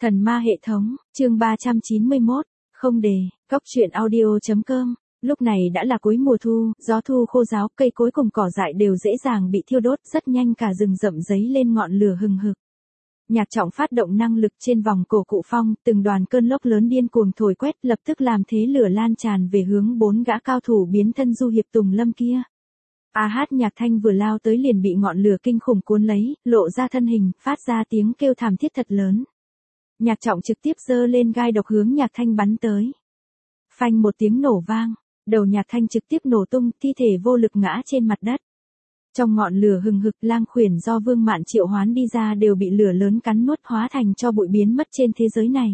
Thần ma hệ thống, chương 391, không đề, góc truyện audio.com. Lúc này đã là cuối mùa thu, gió thu khô ráo, cây cối cùng cỏ dại đều dễ dàng bị thiêu đốt, rất nhanh cả rừng rậm giấy lên ngọn lửa hừng hực. Nhạc Trọng phát động năng lực trên vòng cổ Cụ Phong, từng đoàn cơn lốc lớn điên cuồng thổi quét, lập tức làm thế lửa lan tràn về hướng 4 gã cao thủ biến thân du hiệp Tùng Lâm kia. Nhạc Thanh vừa lao tới liền bị ngọn lửa kinh khủng cuốn lấy, lộ ra thân hình, phát ra tiếng kêu thảm thiết thật lớn. Nhạc Trọng trực tiếp giơ lên gai độc hướng Nhạc Thanh bắn tới. Phanh một tiếng nổ vang, đầu Nhạc Thanh trực tiếp nổ tung, thi thể vô lực ngã trên mặt đất. Trong ngọn lửa hừng hực, lang khuyển do Vương Mạn triệu hoán đi ra đều bị lửa lớn cắn nuốt, hóa thành cho bụi biến mất trên thế giới này.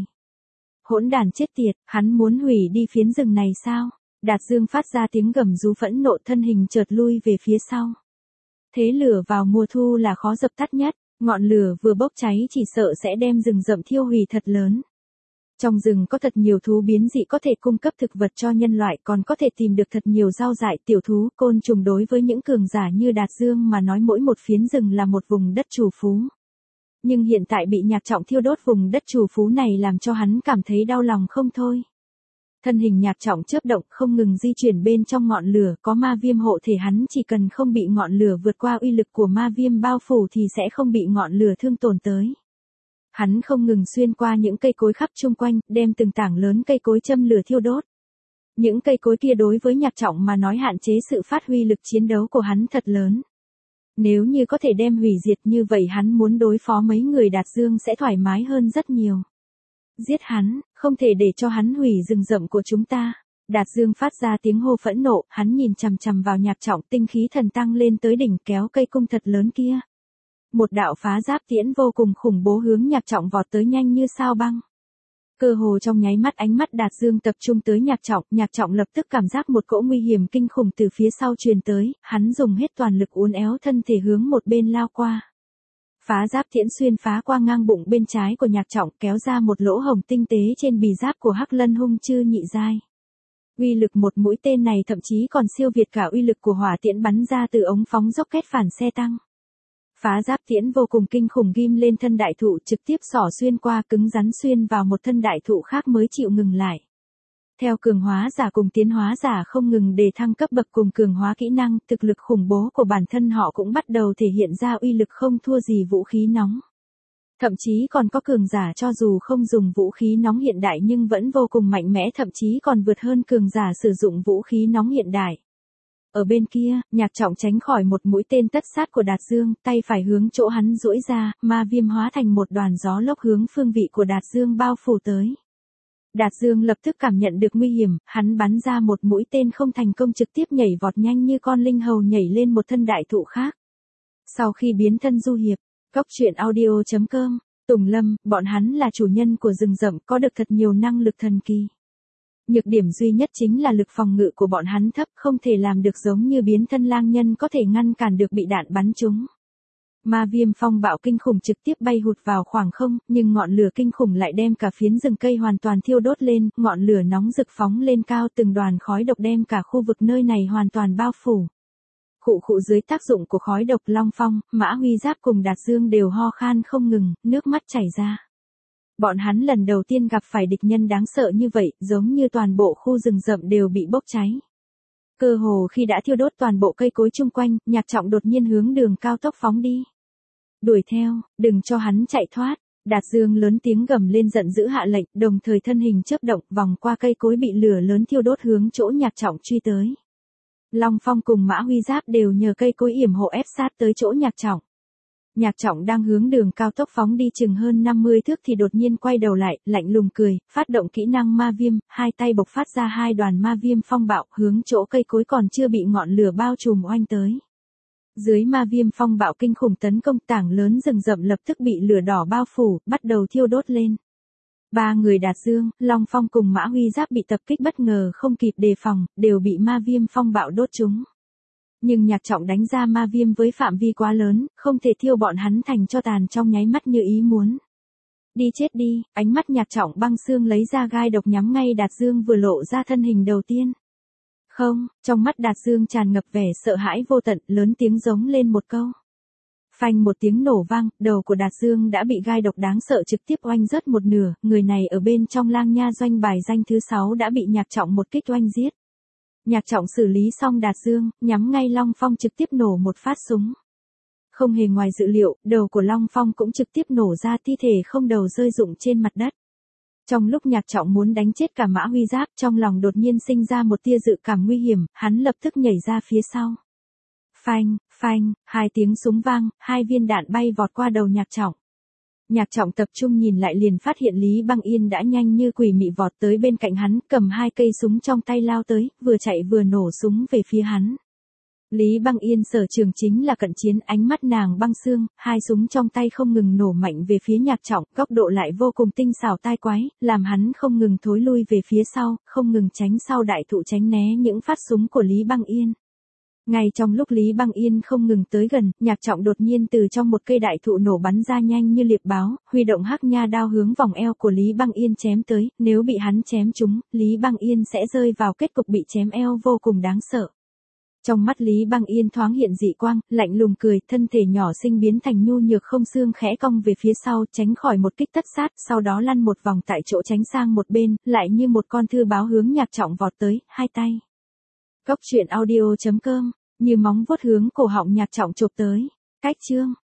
Hỗn đản chết tiệt, hắn muốn hủy đi phiến rừng này sao? Đạt Dương phát ra tiếng gầm rú phẫn nộ, thân hình chợt lui về phía sau. Thế lửa vào mùa thu là khó dập tắt nhất, ngọn lửa vừa bốc cháy chỉ sợ sẽ đem rừng rậm thiêu hủy thật lớn. Trong rừng có thật nhiều thú biến dị có thể cung cấp thực vật cho nhân loại, còn có thể tìm được thật nhiều rau dại, tiểu thú, côn trùng. Đối với những cường giả như Đạt Dương mà nói, mỗi một phiến rừng là một vùng đất trù phú. Nhưng hiện tại bị Nhạc Trọng thiêu đốt vùng đất trù phú này làm cho hắn cảm thấy đau lòng không thôi. Thân hình Nhạc Trọng chớp động, không ngừng di chuyển bên trong ngọn lửa, có ma viêm hộ thể hắn chỉ cần không bị ngọn lửa vượt qua uy lực của ma viêm bao phủ thì sẽ không bị ngọn lửa thương tổn tới. Hắn không ngừng xuyên qua những cây cối khắp chung quanh, đem từng tảng lớn cây cối châm lửa thiêu đốt. Những cây cối kia đối với Nhạc Trọng mà nói hạn chế sự phát huy lực chiến đấu của hắn thật lớn. Nếu như có thể đem hủy diệt như vậy, hắn muốn đối phó mấy người Đạt Dương sẽ thoải mái hơn rất nhiều. Giết hắn, không thể để cho hắn hủy rừng rậm của chúng ta. Đạt Dương phát ra tiếng hô phẫn nộ, hắn nhìn chằm chằm vào Nhạc Trọng, tinh khí thần tăng lên tới đỉnh, kéo cây cung thật lớn kia. Một đạo phá giáp tiễn vô cùng khủng bố hướng Nhạc Trọng vọt tới, nhanh như sao băng. Cơ hồ trong nháy mắt ánh mắt Đạt Dương tập trung tới Nhạc Trọng lập tức cảm giác một cỗ nguy hiểm kinh khủng từ phía sau truyền tới, hắn dùng hết toàn lực uốn éo thân thể hướng một bên lao qua. Phá giáp tiễn xuyên phá qua ngang bụng bên trái của Nhạc Trọng, kéo ra một lỗ hổng tinh tế trên bì giáp của Hắc Lân hung chư nhị giai. Uy lực một mũi tên này thậm chí còn siêu việt cả uy lực của hỏa tiễn bắn ra từ ống phóng rocket phản xe tăng. Phá giáp tiễn vô cùng kinh khủng ghim lên thân đại thụ, trực tiếp xỏ xuyên qua, cứng rắn xuyên vào một thân đại thụ khác mới chịu ngừng lại. Theo cường hóa giả cùng tiến hóa giả không ngừng đề thăng cấp bậc cùng cường hóa kỹ năng, thực lực khủng bố của bản thân họ cũng bắt đầu thể hiện ra uy lực không thua gì vũ khí nóng. Thậm chí còn có cường giả cho dù không dùng vũ khí nóng hiện đại nhưng vẫn vô cùng mạnh mẽ, thậm chí còn vượt hơn cường giả sử dụng vũ khí nóng hiện đại. Ở bên kia, Nhạc Trọng tránh khỏi một mũi tên tất sát của Đạt Dương, tay phải hướng chỗ hắn duỗi ra, ma viêm hóa thành một đoàn gió lốc hướng phương vị của Đạt Dương bao phủ tới. Đạt Dương lập tức cảm nhận được nguy hiểm, hắn bắn ra một mũi tên không thành công, trực tiếp nhảy vọt nhanh như con linh hầu nhảy lên một thân đại thụ khác. Sau khi biến thân du hiệp, góc truyện audio.com, Tùng Lâm, bọn hắn là chủ nhân của rừng rậm, có được thật nhiều năng lực thần kỳ. Nhược điểm duy nhất chính là lực phòng ngự của bọn hắn thấp, không thể làm được giống như biến thân lang nhân có thể ngăn cản được bị đạn bắn trúng. Ma viêm phong bạo kinh khủng trực tiếp bay hụt vào khoảng không, nhưng ngọn lửa kinh khủng lại đem cả phiến rừng cây hoàn toàn thiêu đốt lên, ngọn lửa nóng rực phóng lên cao, từng đoàn khói độc đem cả khu vực nơi này hoàn toàn bao phủ. Khụ dưới tác dụng của khói độc, Long Phong, Mã Huy Giáp cùng Đạt Dương đều ho khan không ngừng, nước mắt chảy ra. Bọn hắn lần đầu tiên gặp phải địch nhân đáng sợ như vậy, giống như toàn bộ khu rừng rậm đều bị bốc cháy. Cơ hồ khi đã thiêu đốt toàn bộ cây cối chung quanh, Nhạc Trọng đột nhiên hướng đường cao tốc phóng đi. Đuổi theo, đừng cho hắn chạy thoát. Đạt Dương lớn tiếng gầm lên giận dữ hạ lệnh, đồng thời thân hình chớp động, vòng qua cây cối bị lửa lớn thiêu đốt hướng chỗ Nhạc Trọng truy tới. Long Phong cùng Mã Huy Giáp đều nhờ cây cối yểm hộ ép sát tới chỗ Nhạc Trọng. Nhạc Trọng đang hướng đường cao tốc phóng đi chừng hơn 50 thước thì đột nhiên quay đầu lại, lạnh lùng cười, phát động kỹ năng ma viêm, hai tay bộc phát ra hai đoàn ma viêm phong bạo, hướng chỗ cây cối còn chưa bị ngọn lửa bao trùm oanh tới. Dưới ma viêm phong bạo kinh khủng tấn công, tảng lớn rừng rậm lập tức bị lửa đỏ bao phủ, bắt đầu thiêu đốt lên. Ba người Đạt Dương, Long Phong cùng Mã Huy Giáp bị tập kích bất ngờ không kịp đề phòng, đều bị ma viêm phong bạo đốt trúng. Nhưng Nhạc Trọng đánh ra ma viêm với phạm vi quá lớn, không thể thiêu bọn hắn thành tro tàn trong nháy mắt như ý muốn. Đi chết đi, ánh mắt Nhạc Trọng băng xương lấy ra gai độc nhắm ngay Đạt Dương vừa lộ ra thân hình đầu tiên. Không, trong mắt Đạt Dương tràn ngập vẻ sợ hãi vô tận, lớn tiếng giống lên một câu. Phanh một tiếng nổ vang, đầu của Đạt Dương đã bị gai độc đáng sợ trực tiếp oanh rớt một nửa, người này ở bên trong Lang Nha doanh bài danh thứ 6 đã bị Nhạc Trọng một kích oanh giết. Nhạc Trọng xử lý xong Đạt Dương, nhắm ngay Long Phong trực tiếp nổ một phát súng. Không hề ngoài dự liệu, đầu của Long Phong cũng trực tiếp nổ ra, thi thể không đầu rơi rụng trên mặt đất. Trong lúc Nhạc Trọng muốn đánh chết cả Mã Huy Giáp, trong lòng đột nhiên sinh ra một tia dự cảm nguy hiểm, hắn lập tức nhảy ra phía sau. Phanh, phanh, 2 tiếng súng vang, 2 viên đạn bay vọt qua đầu Nhạc Trọng. Nhạc Trọng tập trung nhìn lại liền phát hiện Lý Băng Yên đã nhanh như quỷ mị vọt tới bên cạnh hắn, cầm 2 cây súng trong tay lao tới, vừa chạy vừa nổ súng về phía hắn. Lý Băng Yên sở trường chính là cận chiến, ánh mắt nàng băng xương, 2 súng trong tay không ngừng nổ mạnh về phía Nhạc Trọng, góc độ lại vô cùng tinh xảo tai quái, làm hắn không ngừng thối lui về phía sau, không ngừng tránh sau đại thụ tránh né những phát súng của Lý Băng Yên. Ngay trong lúc Lý Băng Yên không ngừng tới gần, Nhạc Trọng đột nhiên từ trong một cây đại thụ nổ bắn ra nhanh như liệp báo, huy động hắc nha đao hướng vòng eo của Lý Băng Yên chém tới, nếu bị hắn chém trúng, Lý Băng Yên sẽ rơi vào kết cục bị chém eo vô cùng đáng sợ. Trong mắt Lý Băng Yên thoáng hiện dị quang, lạnh lùng cười, thân thể nhỏ xinh biến thành nhu nhược không xương khẽ cong về phía sau, tránh khỏi một kích tất sát, sau đó lăn một vòng tại chỗ tránh sang một bên, lại như một con thư báo hướng Nhạc Trọng vọt tới, 2 tay. Góc truyện audio.com, như móng vuốt hướng cổ họng Nhạc Trọng chộp tới. Cách chương